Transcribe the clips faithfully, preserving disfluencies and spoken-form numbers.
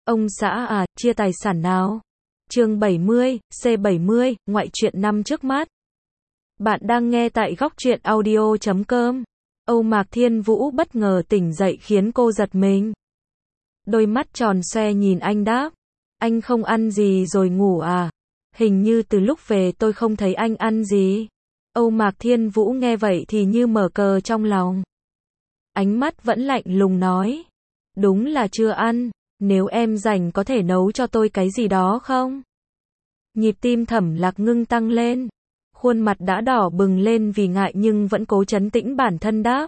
Ông xã à, chia tài sản nào? Chương bảy mươi, C bảy mươi, ngoại truyện năm trước mắt. Bạn đang nghe tại góc truyện audio chấm com. Âu Mạc Thiên Vũ bất ngờ tỉnh dậy khiến cô giật mình. Đôi mắt tròn xoe nhìn anh đáp. Anh không ăn gì rồi ngủ à? Hình như từ lúc về tôi không thấy anh ăn gì. Âu Mạc Thiên Vũ nghe vậy thì như mở cờ trong lòng. Ánh mắt vẫn lạnh lùng nói. Đúng là chưa ăn. Nếu em rảnh có thể nấu cho tôi cái gì đó không? Nhịp tim Thẩm Lạc Ngưng tăng lên. Khuôn mặt đã đỏ bừng lên vì ngại nhưng vẫn cố trấn tĩnh bản thân đáp.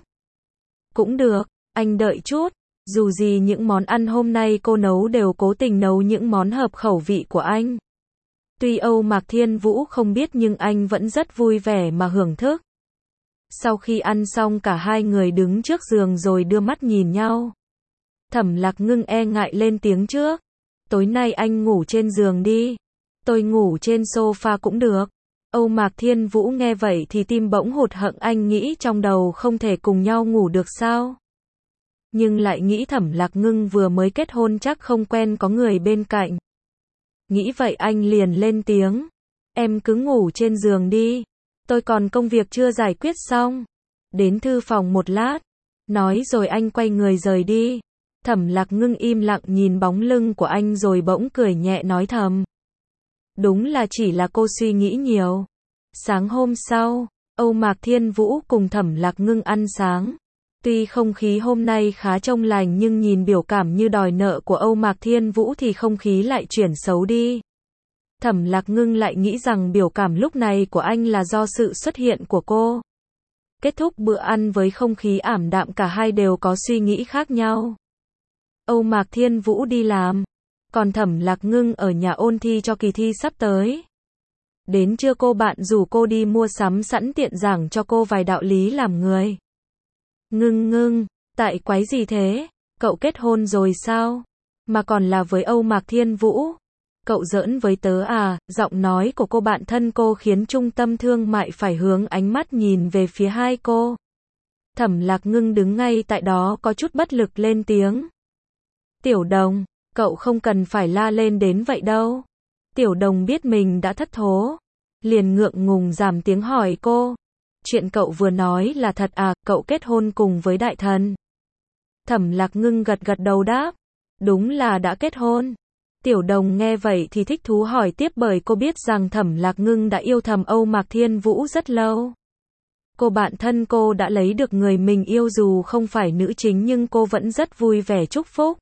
Cũng được, anh đợi chút. Dù gì những món ăn hôm nay cô nấu đều cố tình nấu những món hợp khẩu vị của anh. Tuy Âu Mạc Thiên Vũ không biết nhưng anh vẫn rất vui vẻ mà hưởng thức. Sau khi ăn xong cả hai người đứng trước giường rồi đưa mắt nhìn nhau. Thẩm Lạc Ngưng e ngại lên tiếng trước. Tối nay anh ngủ trên giường đi. Tôi ngủ trên sofa cũng được. Âu Mạc Thiên Vũ nghe vậy thì tim bỗng hụt hẫng, anh nghĩ trong đầu không thể cùng nhau ngủ được sao? Nhưng lại nghĩ Thẩm Lạc Ngưng vừa mới kết hôn chắc không quen có người bên cạnh. Nghĩ vậy anh liền lên tiếng. Em cứ ngủ trên giường đi. Tôi còn công việc chưa giải quyết xong. Đến thư phòng một lát. Nói rồi anh quay người rời đi. Thẩm Lạc Ngưng im lặng nhìn bóng lưng của anh rồi bỗng cười nhẹ nói thầm. Đúng là chỉ là cô suy nghĩ nhiều. Sáng hôm sau, Âu Mạc Thiên Vũ cùng Thẩm Lạc Ngưng ăn sáng. Tuy không khí hôm nay khá trong lành nhưng nhìn biểu cảm như đòi nợ của Âu Mạc Thiên Vũ thì không khí lại chuyển xấu đi. Thẩm Lạc Ngưng lại nghĩ rằng biểu cảm lúc này của anh là do sự xuất hiện của cô. Kết thúc bữa ăn với không khí ảm đạm, cả hai đều có suy nghĩ khác nhau. Âu Mạc Thiên Vũ đi làm, còn Thẩm Lạc Ngưng ở nhà ôn thi cho kỳ thi sắp tới. Đến trưa cô bạn rủ cô đi mua sắm sẵn tiện giảng cho cô vài đạo lý làm người. Ngưng ngưng, tại quái gì thế? Cậu kết hôn rồi sao? Mà còn là với Âu Mạc Thiên Vũ? Cậu giỡn với tớ à? Giọng nói của cô bạn thân cô khiến trung tâm thương mại phải hướng ánh mắt nhìn về phía hai cô. Thẩm Lạc Ngưng đứng ngay tại đó có chút bất lực lên tiếng. Tiểu Đồng, cậu không cần phải la lên đến vậy đâu. Tiểu Đồng biết mình đã thất thố, liền ngượng ngùng giảm tiếng hỏi cô. Chuyện cậu vừa nói là thật à? Cậu kết hôn cùng với đại thần? Thẩm Lạc Ngưng gật gật đầu đáp. Đúng là đã kết hôn. Tiểu Đồng nghe vậy thì thích thú hỏi tiếp bởi cô biết rằng Thẩm Lạc Ngưng đã yêu thầm Âu Mạc Thiên Vũ rất lâu. Cô bạn thân cô đã lấy được người mình yêu dù không phải nữ chính nhưng cô vẫn rất vui vẻ chúc phúc.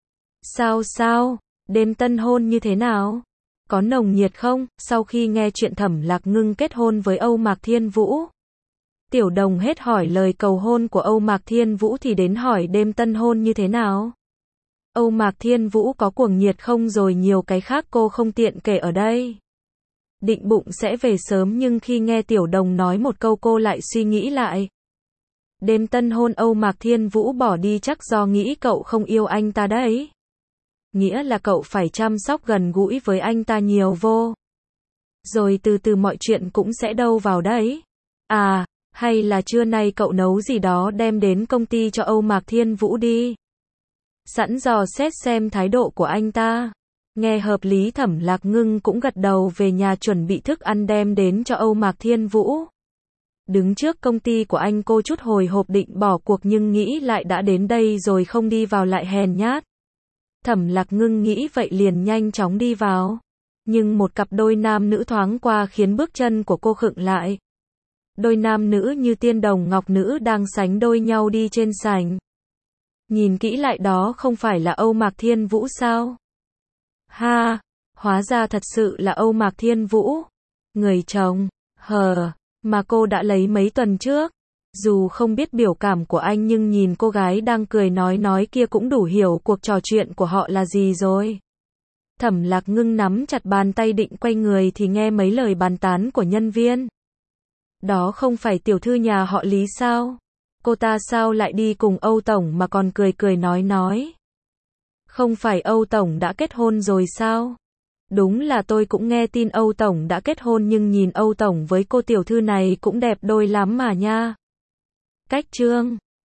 Sao sao? Đêm tân hôn như thế nào? Có nồng nhiệt không? Sau khi nghe chuyện Thẩm Lạc Ngưng kết hôn với Âu Mạc Thiên Vũ, Tiểu Đồng hết hỏi lời cầu hôn của Âu Mạc Thiên Vũ thì đến hỏi đêm tân hôn như thế nào. Âu Mạc Thiên Vũ có cuồng nhiệt không rồi nhiều cái khác cô không tiện kể ở đây. Định bụng sẽ về sớm nhưng khi nghe Tiểu Đồng nói một câu cô lại suy nghĩ lại. Đêm tân hôn Âu Mạc Thiên Vũ bỏ đi chắc do nghĩ cậu không yêu anh ta đấy. Nghĩa là cậu phải chăm sóc gần gũi với anh ta nhiều vô. Rồi từ từ mọi chuyện cũng sẽ đâu vào đấy. À, hay là trưa nay cậu nấu gì đó đem đến công ty cho Âu Mạc Thiên Vũ đi. Sẵn dò xét xem thái độ của anh ta. Nghe hợp lý Thẩm Lạc Ngưng cũng gật đầu về nhà chuẩn bị thức ăn đem đến cho Âu Mạc Thiên Vũ. Đứng trước công ty của anh cô chút hồi hộp định bỏ cuộc nhưng nghĩ lại đã đến đây rồi không đi vào lại hèn nhát. Thẩm Lạc Ngưng nghĩ vậy liền nhanh chóng đi vào. Nhưng một cặp đôi nam nữ thoáng qua khiến bước chân của cô khựng lại. Đôi nam nữ như tiên đồng ngọc nữ đang sánh đôi nhau đi trên sảnh. Nhìn kỹ lại đó không phải là Âu Mạc Thiên Vũ sao? Ha, hóa ra thật sự là Âu Mạc Thiên Vũ. Người chồng, hờ, mà cô đã lấy mấy tuần trước. Dù không biết biểu cảm của anh nhưng nhìn cô gái đang cười nói nói kia cũng đủ hiểu cuộc trò chuyện của họ là gì rồi. Thẩm Lạc Ngưng nắm chặt bàn tay định quay người thì nghe mấy lời bàn tán của nhân viên. Đó không phải tiểu thư nhà họ Lý sao? Cô ta sao lại đi cùng Âu Tổng mà còn cười cười nói nói? Không phải Âu Tổng đã kết hôn rồi sao? Đúng là tôi cũng nghe tin Âu Tổng đã kết hôn nhưng nhìn Âu Tổng với cô tiểu thư này cũng đẹp đôi lắm mà nha. Cách chương